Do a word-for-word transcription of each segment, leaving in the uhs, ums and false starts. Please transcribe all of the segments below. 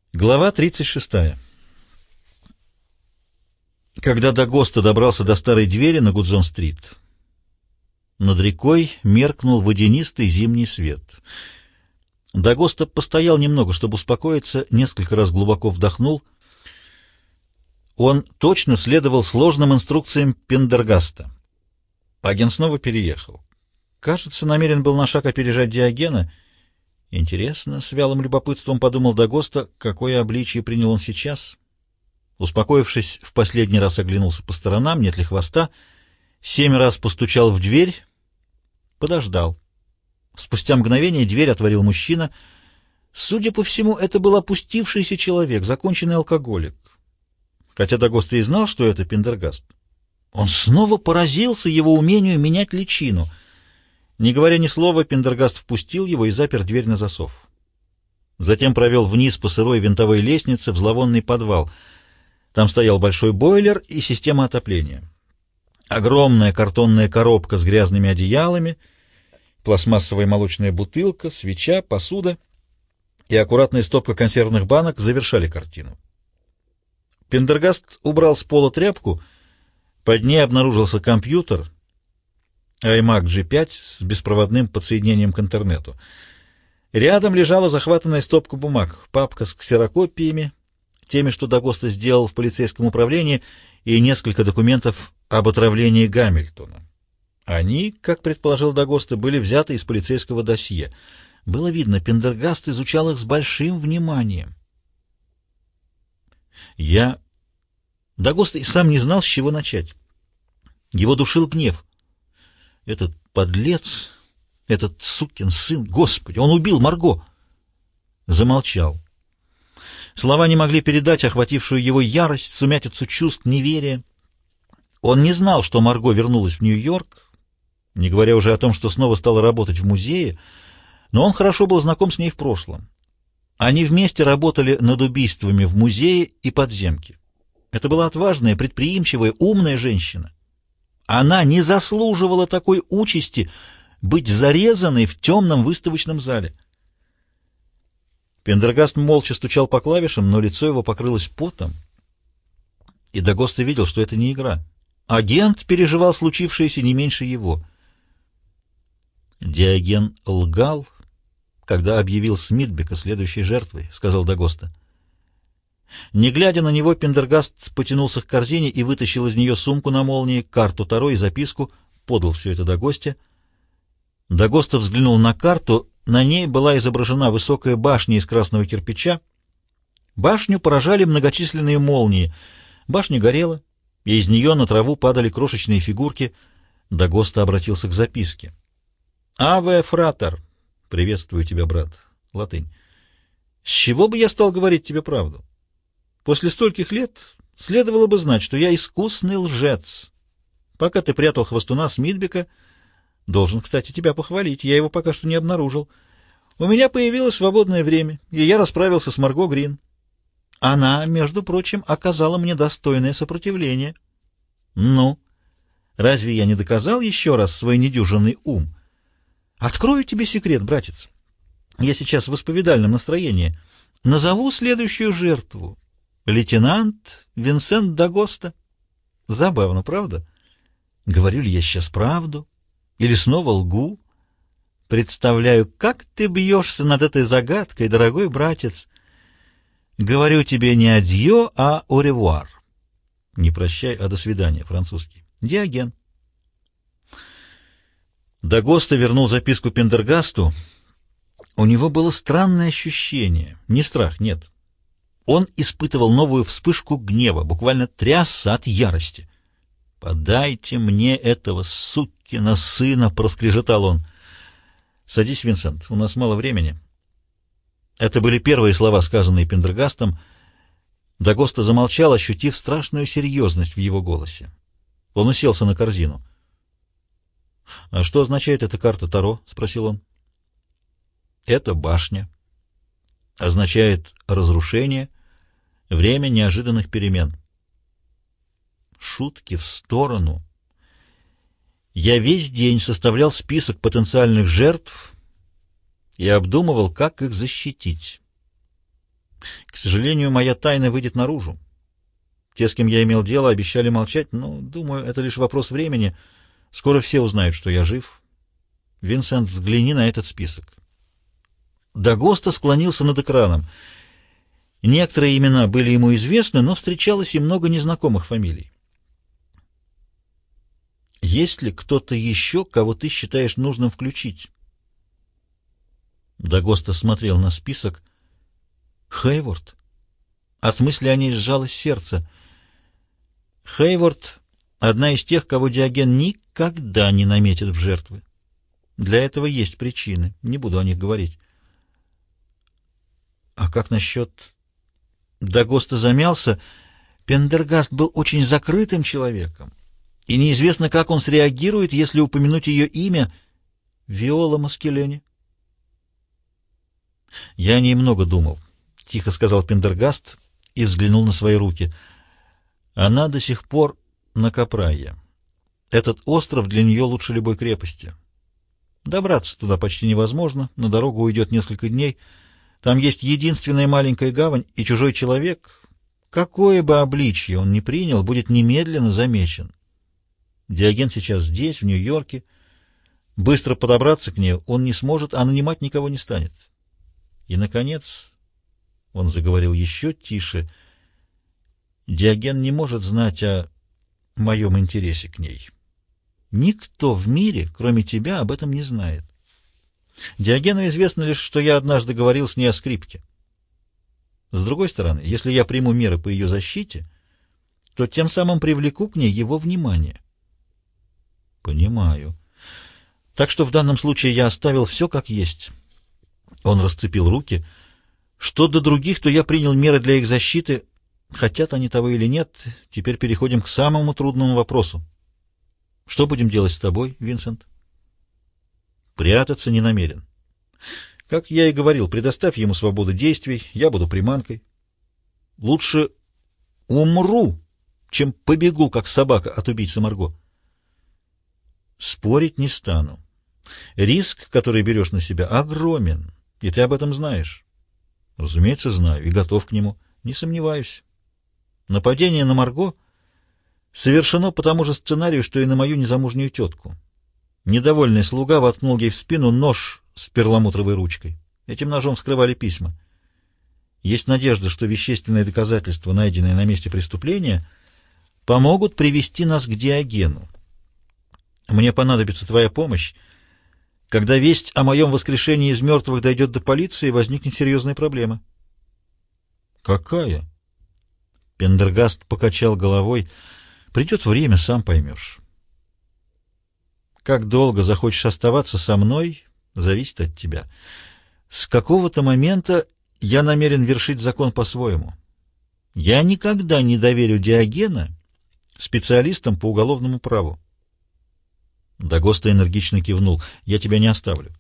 Глава тридцать шестая. Когда Дагоста добрался до старой двери на Гудзон-стрит, над рекой меркнул водянистый зимний свет. Дагоста постоял немного, чтобы успокоиться, несколько раз глубоко вдохнул. Он точно следовал сложным инструкциям Пендергаста. Агент снова переехал. Кажется, намерен был на шаг опережать Диогена. Интересно, с вялым любопытством подумал Дагоста, какое обличие принял он сейчас. Успокоившись, в последний раз оглянулся по сторонам, нет ли хвоста, семь раз постучал в дверь, подождал. Спустя мгновение дверь отворил мужчина. Судя по всему, это был опустившийся человек, законченный алкоголик. Хотя Дагоста и знал, что это Пендергаст. Он снова поразился его умению менять личину. Не говоря ни слова, Пендергаст впустил его и запер дверь на засов. Затем провел вниз по сырой винтовой лестнице в зловонный подвал. Там стоял большой бойлер и система отопления. Огромная картонная коробка с грязными одеялами, пластмассовая молочная бутылка, свеча, посуда и аккуратная стопка консервных банок завершали картину. Пендергаст убрал с пола тряпку, под ней обнаружился компьютер iMac джи пять с беспроводным подсоединением к интернету. Рядом лежала захватанная стопка бумаг, папка с ксерокопиями, теми, что Дагоста сделал в полицейском управлении, и несколько документов об отравлении Гамильтона. Они, как предположил Дагоста, были взяты из полицейского досье. Было видно, Пендергаст изучал их с большим вниманием. Я... Дагоста и сам не знал, с чего начать. Его душил гнев. Этот подлец, этот сукин сын, Господи, он убил Марго! Замолчал. Слова не могли передать охватившую его ярость, сумятицу чувств, неверия. Он не знал, что Марго вернулась в Нью-Йорк, не говоря уже о том, что снова стала работать в музее, но он хорошо был знаком с ней в прошлом. Они вместе работали над убийствами в музее и подземке. Это была отважная, предприимчивая, умная женщина. Она не заслуживала такой участи быть зарезанной в темном выставочном зале. Пендергаст молча стучал по клавишам, но лицо его покрылось потом. И Дагоста видел, что это не игра. Агент переживал случившееся не меньше его. Диоген лгал, когда объявил Смитбека следующей жертвой, — сказал Дагоста. Не глядя на него, Пендергаст потянулся к корзине и вытащил из нее сумку на молнии, карту Таро и записку, подал все это Дагосте. Дагоста взглянул на карту. На ней была изображена высокая башня из красного кирпича. Башню поражали многочисленные молнии. Башня горела, и из нее на траву падали крошечные фигурки. Дагоста обратился к записке. «Аве фратер!» — «Приветствую тебя, брат». Латынь. «С чего бы я стал говорить тебе правду? После стольких лет следовало бы знать, что я искусный лжец. Пока ты прятал хвостуна Смитбека, должен, кстати, тебя похвалить, я его пока что не обнаружил. У меня появилось свободное время, и я расправился с Марго Грин. Она, между прочим, оказала мне достойное сопротивление. Ну, разве я не доказал еще раз свой недюжинный ум? Открою тебе секрет, братец. Я сейчас в исповедальном настроении. Назову следующую жертву. Лейтенант Винсент Дагоста. Забавно, правда? Говорю ли я сейчас правду? Или снова лгу? Представляю, как ты бьешься над этой загадкой, дорогой братец. Говорю тебе не адьё, а оревуар. Не прощай, а до свидания, французский. Диоген. Дагоста вернул записку Пендергасту. У него было странное ощущение. Не страх, нет. Он испытывал новую вспышку гнева, буквально трясся от ярости. «Подайте мне этого сукина сына!» — проскрежетал он. «Садись, Винсент, у нас мало времени». Это были первые слова, сказанные Пендергастом. Дагоста замолчал, ощутив страшную серьезность в его голосе. Он уселся на корзину. «А что означает эта карта Таро?» — спросил он. «Это башня. Означает разрушение, время неожиданных перемен». Шутки в сторону. Я весь день составлял список потенциальных жертв и обдумывал, как их защитить. К сожалению, моя тайна выйдет наружу. Те, с кем я имел дело, обещали молчать, но, думаю, это лишь вопрос времени. Скоро все узнают, что я жив. Винсент, взгляни на этот список. Дагоста склонился над экраном. Некоторые имена были ему известны, но встречалось и много незнакомых фамилий. Есть ли кто-то еще, кого ты считаешь нужным включить? Дагоста смотрел на список. Хейворд. От мысли о ней сжалось сердце. Хейворд — одна из тех, кого Диоген никогда не наметит в жертвы. Для этого есть причины, не буду о них говорить. А как насчет... Дагоста замялся. Пендергаст был очень закрытым человеком, и неизвестно, как он среагирует, если упомянуть ее имя. Виола Маскелени. Я о ней много думал, — тихо сказал Пендергаст и взглянул на свои руки. Она до сих пор на Капрайе. Этот остров для нее лучше любой крепости. Добраться туда почти невозможно, на дорогу уйдет несколько дней. Там есть единственная маленькая гавань, и чужой человек, какое бы обличье он ни принял, будет немедленно замечен. Диоген сейчас здесь, в Нью-Йорке. Быстро подобраться к ней он не сможет, а нанимать никого не станет. И, наконец, он заговорил еще тише, Диоген не может знать о моем интересе к ней. Никто в мире, кроме тебя, об этом не знает. Диогену известно лишь, что я однажды говорил с ней о скрипке. С другой стороны, если я приму меры по ее защите, то тем самым привлеку к ней его внимание. Понимаю. Так что в данном случае я оставил все как есть. Он расцепил руки. Что до других, то я принял меры для их защиты. Хотят они того или нет, теперь переходим к самому трудному вопросу. Что будем делать с тобой, Винсент? Прятаться не намерен. Как я и говорил, предоставь ему свободу действий, я буду приманкой. Лучше умру, чем побегу, как собака, от убийцы Марго. Спорить не стану. Риск, который берешь на себя, огромен, и ты об этом знаешь. Разумеется, знаю и готов к нему. Не сомневаюсь. Нападение на Марго совершено по тому же сценарию, что и на мою незамужнюю тетку. Недовольный слуга воткнул ей в спину нож с перламутровой ручкой. Этим ножом вскрывали письма. Есть надежда, что вещественные доказательства, найденные на месте преступления, помогут привести нас к Диогену. Мне понадобится твоя помощь. Когда весть о моем воскрешении из мертвых дойдет до полиции, возникнет серьезная проблема. Какая? Пендергаст покачал головой. Придет время, сам поймешь. Как долго захочешь оставаться со мной, зависит от тебя. С какого-то момента я намерен вершить закон по-своему. Я никогда не доверю Диогена специалистам по уголовному праву. Дагоста энергично кивнул. Я тебя не оставлю.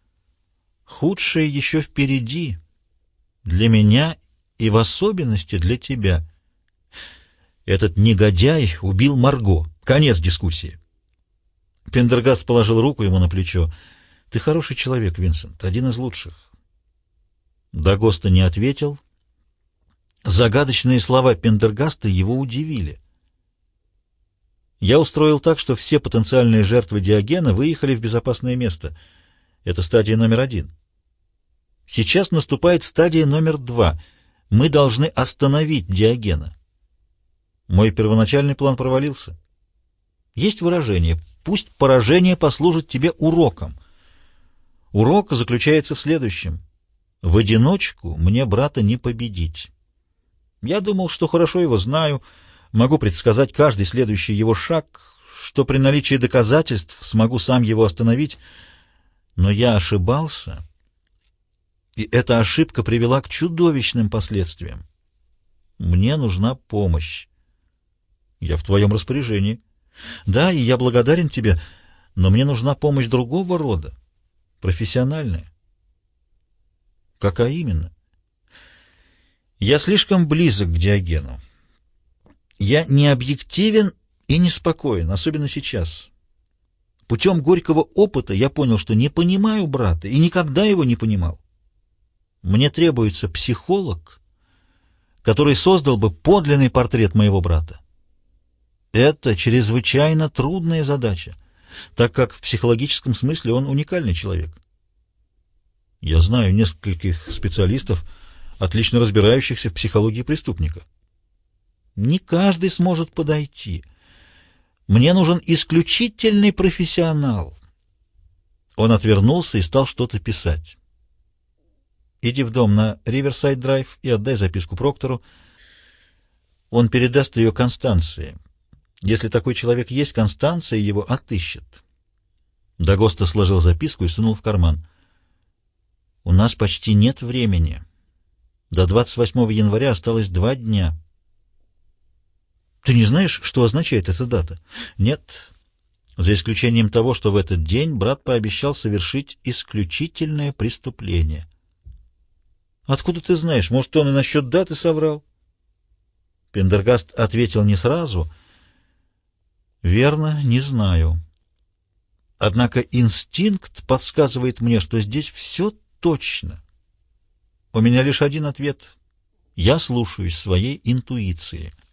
Худшее еще впереди. Для меня и в особенности для тебя. Этот негодяй убил Марго. Конец дискуссии. Пендергаст положил руку ему на плечо. Ты хороший человек, Винсент, один из лучших. Дагоста не ответил. Загадочные слова Пендергаста его удивили. Я устроил так, что все потенциальные жертвы Диогена выехали в безопасное место. Это стадия номер один. Сейчас наступает стадия номер два. Мы должны остановить Диогена. Мой первоначальный план провалился. Есть выражение: пусть поражение послужит тебе уроком. Урок заключается в следующем: в одиночку мне брата не победить. Я думал, что хорошо его знаю, могу предсказать каждый следующий его шаг, что при наличии доказательств смогу сам его остановить, но я ошибался, и эта ошибка привела к чудовищным последствиям. Мне нужна помощь. Я в твоем распоряжении. Да, и я благодарен тебе, но мне нужна помощь другого рода, профессиональная. Какая именно? Я слишком близок к Диогену. Я не объективен и не спокоен, особенно сейчас. Путем горького опыта я понял, что не понимаю брата и никогда его не понимал. Мне требуется психолог, который создал бы подлинный портрет моего брата. Это чрезвычайно трудная задача, так как в психологическом смысле он уникальный человек. Я знаю нескольких специалистов, отлично разбирающихся в психологии преступника. Не каждый сможет подойти. Мне нужен исключительный профессионал. Он отвернулся и стал что-то писать. Иди в дом на Риверсайд-драйв и отдай записку Проктору. Он передаст ее Констанции. Если такой человек есть, Констанция его отыщет. Дагоста сложил записку и сунул в карман. У нас почти нет времени. До двадцать восьмого января осталось два дня. Ты не знаешь, что означает эта дата? Нет, за исключением того, что в этот день брат пообещал совершить исключительное преступление. Откуда ты знаешь? Может, он и насчет даты соврал? Пендергаст ответил не сразу. Верно, не знаю. Однако инстинкт подсказывает мне, что здесь все точно. У меня лишь один ответ. Я слушаюсь своей интуиции.